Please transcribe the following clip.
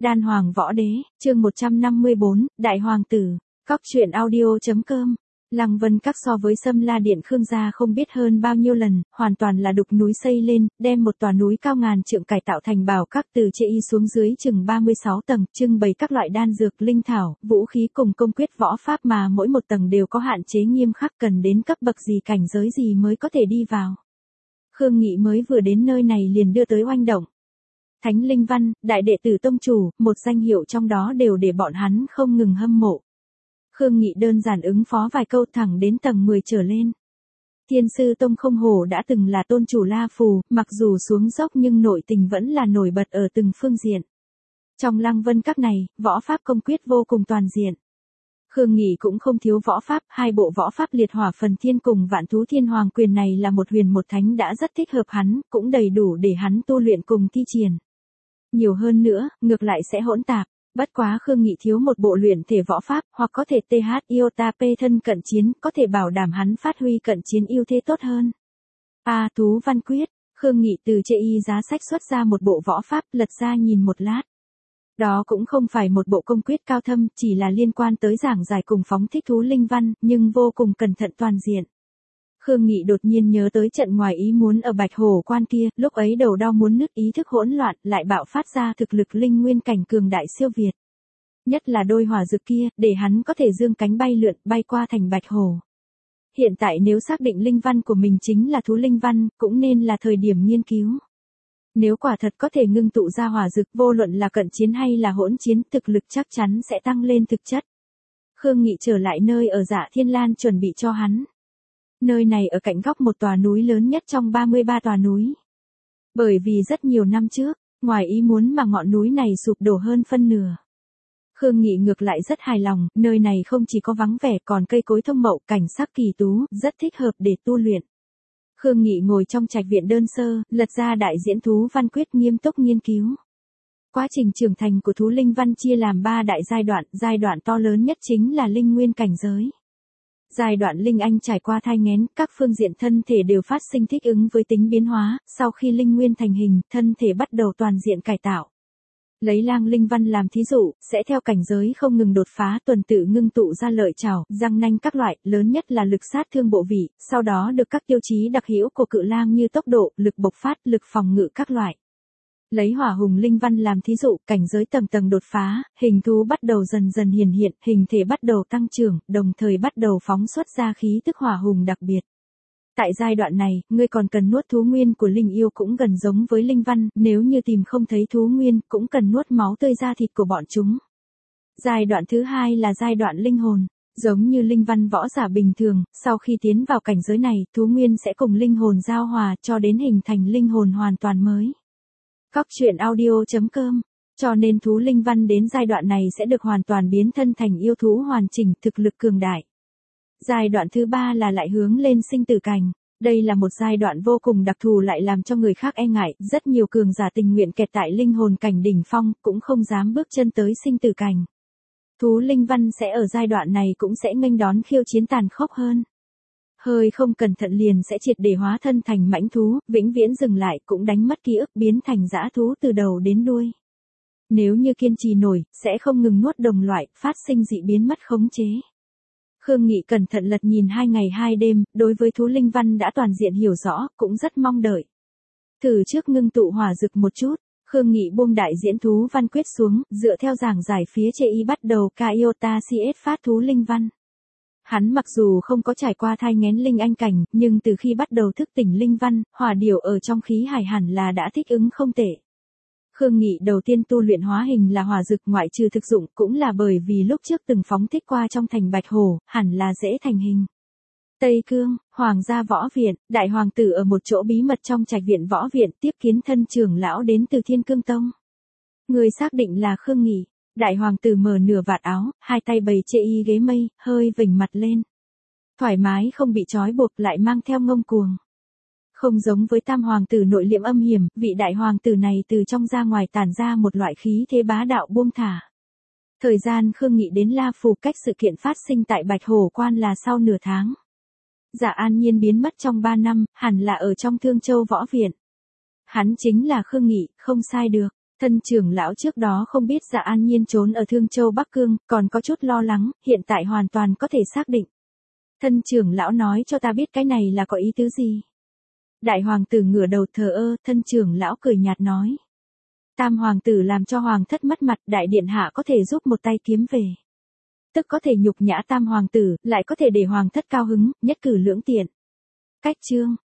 Đan Hoàng Võ Đế, chương 154, Đại Hoàng Tử, Cóc truyện audio.com. Lăng Vân Các so với Sâm La Điện Khương gia không biết hơn bao nhiêu lần, hoàn toàn là đục núi xây lên, đem một tòa núi cao ngàn trượng cải tạo thành bảo các từ chê y xuống dưới chừng 36 tầng, trưng bày các loại đan dược, linh thảo, vũ khí cùng công quyết võ pháp mà mỗi một tầng đều có hạn chế nghiêm khắc, cần đến cấp bậc gì cảnh giới gì mới có thể đi vào. Khương Nghị mới vừa đến nơi này liền đưa tới oanh động. Thánh Linh Văn, đại đệ tử tông chủ, một danh hiệu trong đó đều để bọn hắn không ngừng hâm mộ. Khương Nghị đơn giản ứng phó vài câu thẳng đến tầng 10 trở lên. Thiên sư Tông Không Hổ đã từng là tôn chủ La Phù, mặc dù xuống dốc nhưng nội tình vẫn là nổi bật ở từng phương diện. Trong Lăng Vân Các này, võ pháp công quyết vô cùng toàn diện. Khương Nghị cũng không thiếu võ pháp, hai bộ võ pháp liệt hỏa phần thiên cùng vạn thú thiên hoàng quyền này là một huyền một thánh đã rất thích hợp hắn, cũng đầy đủ để hắn tu luyện cùng thi triển. Nhiều hơn nữa, ngược lại sẽ hỗn tạp. Bất quá Khương Nghị thiếu một bộ luyện thể võ pháp, hoặc có thể TH Iota P thân cận chiến, có thể bảo đảm hắn phát huy cận chiến ưu thế tốt hơn. Thú văn quyết, Khương Nghị từ chê y giá sách xuất ra một bộ võ pháp, lật ra nhìn một lát. Đó cũng không phải một bộ công quyết cao thâm, chỉ là liên quan tới giảng giải cùng phóng thích thú linh văn, nhưng vô cùng cẩn thận toàn diện. Khương Nghị đột nhiên nhớ tới trận ngoài ý muốn ở Bạch Hổ Quan kia, lúc ấy đầu đau muốn nứt, ý thức hỗn loạn, lại bạo phát ra thực lực linh nguyên cảnh cường đại siêu việt. Nhất là đôi hỏa dược kia, để hắn có thể dương cánh bay lượn, bay qua thành Bạch Hổ. Hiện tại nếu xác định linh văn của mình chính là thú linh văn, cũng nên là thời điểm nghiên cứu. Nếu quả thật có thể ngưng tụ ra hỏa dược, vô luận là cận chiến hay là hỗn chiến, thực lực chắc chắn sẽ tăng lên thực chất. Khương Nghị trở lại nơi ở Dạ Thiên Lan chuẩn bị cho hắn. Nơi này ở cạnh góc một tòa núi lớn nhất trong 33 tòa núi. Bởi vì rất nhiều năm trước, ngoài ý muốn mà ngọn núi này sụp đổ hơn phân nửa. Khương Nghị ngược lại rất hài lòng, nơi này không chỉ có vắng vẻ còn cây cối thông mậu, cảnh sắc kỳ tú, rất thích hợp để tu luyện. Khương Nghị ngồi trong trạch viện đơn sơ, lật ra đại diễn thú văn quyết nghiêm túc nghiên cứu. Quá trình trưởng thành của thú linh văn chia làm 3 đại giai đoạn to lớn nhất chính là linh nguyên cảnh giới. Giai đoạn linh anh trải qua thai nghén, các phương diện thân thể đều phát sinh thích ứng với tính biến hóa, sau khi linh nguyên thành hình, thân thể bắt đầu toàn diện cải tạo. Lấy lang linh văn làm thí dụ, sẽ theo cảnh giới không ngừng đột phá, tuần tự ngưng tụ ra lợi chảo, răng nanh các loại, lớn nhất là lực sát thương bộ vị, sau đó được các tiêu chí đặc hữu của cự lang như tốc độ, lực bộc phát, lực phòng ngự các loại. Lấy hỏa hùng linh văn làm thí dụ, cảnh giới tầng tầng đột phá, hình thú bắt đầu dần dần hiển hiện, hình thể bắt đầu tăng trưởng, đồng thời bắt đầu phóng xuất ra khí tức hỏa hùng đặc biệt. Tại giai đoạn này, ngươi còn cần nuốt thú nguyên của linh yêu cũng gần giống với linh văn, nếu như tìm không thấy thú nguyên, cũng cần nuốt máu tươi ra thịt của bọn chúng. Giai đoạn thứ hai là giai đoạn linh hồn. Giống như linh văn võ giả bình thường, sau khi tiến vào cảnh giới này, thú nguyên sẽ cùng linh hồn giao hòa cho đến hình thành linh hồn hoàn toàn mới. Cóc truyện audio.com. Cho nên thú linh văn đến giai đoạn này sẽ được hoàn toàn biến thân thành yêu thú hoàn chỉnh, thực lực cường đại. Giai đoạn thứ 3 là lại hướng lên sinh tử cảnh. Đây là một giai đoạn vô cùng đặc thù lại làm cho người khác e ngại, rất nhiều cường giả tình nguyện kẹt tại linh hồn cảnh đỉnh phong, cũng không dám bước chân tới sinh tử cảnh. Thú linh văn sẽ ở giai đoạn này cũng sẽ nghênh đón khiêu chiến tàn khốc hơn. Hơi không cẩn thận liền sẽ triệt để hóa thân thành mãnh thú, vĩnh viễn dừng lại cũng đánh mất ký ức biến thành dã thú từ đầu đến đuôi. Nếu như kiên trì nổi, sẽ không ngừng nuốt đồng loại, phát sinh dị biến mất khống chế. Khương Nghị cẩn thận lật nhìn 2 ngày 2 đêm, đối với thú linh văn đã toàn diện hiểu rõ, cũng rất mong đợi. Thử trước ngưng tụ hỏa dược một chút, Khương Nghị buông đại diễn thú văn quyết xuống, dựa theo giảng giải phía chê y bắt đầu Iota CS phát thú linh văn. Hắn mặc dù không có trải qua thai nghén linh anh cảnh, nhưng từ khi bắt đầu thức tỉnh linh văn, hỏa điểu ở trong khí hải hẳn là đã thích ứng không tệ. Khương Nghị đầu tiên tu luyện hóa hình là hỏa dược, ngoại trừ thực dụng cũng là bởi vì lúc trước từng phóng thích qua trong thành Bạch Hổ, hẳn là dễ thành hình. Tây Cương, Hoàng gia võ viện, đại hoàng tử ở một chỗ bí mật trong trạch viện võ viện tiếp kiến thân trưởng lão đến từ Thiên Cương Tông. Người xác định là Khương Nghị. Đại hoàng tử mở nửa vạt áo, hai tay bày chê y ghế mây, hơi vểnh mặt lên. Thoải mái không bị trói buộc lại mang theo ngông cuồng. Không giống với tam hoàng tử nội liễm âm hiểm, vị đại hoàng tử này từ trong ra ngoài tản ra một loại khí thế bá đạo buông thả. Thời gian Khương Nghị đến La Phù cách sự kiện phát sinh tại Bạch Hổ Quan là sau nửa tháng. Dạ An Nhiên biến mất trong 3 năm, hẳn là ở trong Thương Châu Võ Viện. Hắn chính là Khương Nghị, không sai được. Thân trưởng lão trước đó không biết Dạ An Nhiên trốn ở Thương Châu Bắc Cương, còn có chút lo lắng, hiện tại hoàn toàn có thể xác định. Thân trưởng lão nói cho ta biết cái này là có ý tứ gì. Đại hoàng tử ngửa đầu thờ ơ, thân trưởng lão cười nhạt nói. Tam hoàng tử làm cho hoàng thất mất mặt, đại điện hạ có thể giúp một tay kiếm về. Tức có thể nhục nhã tam hoàng tử, lại có thể để hoàng thất cao hứng, nhất cử lưỡng tiện. Cách chương.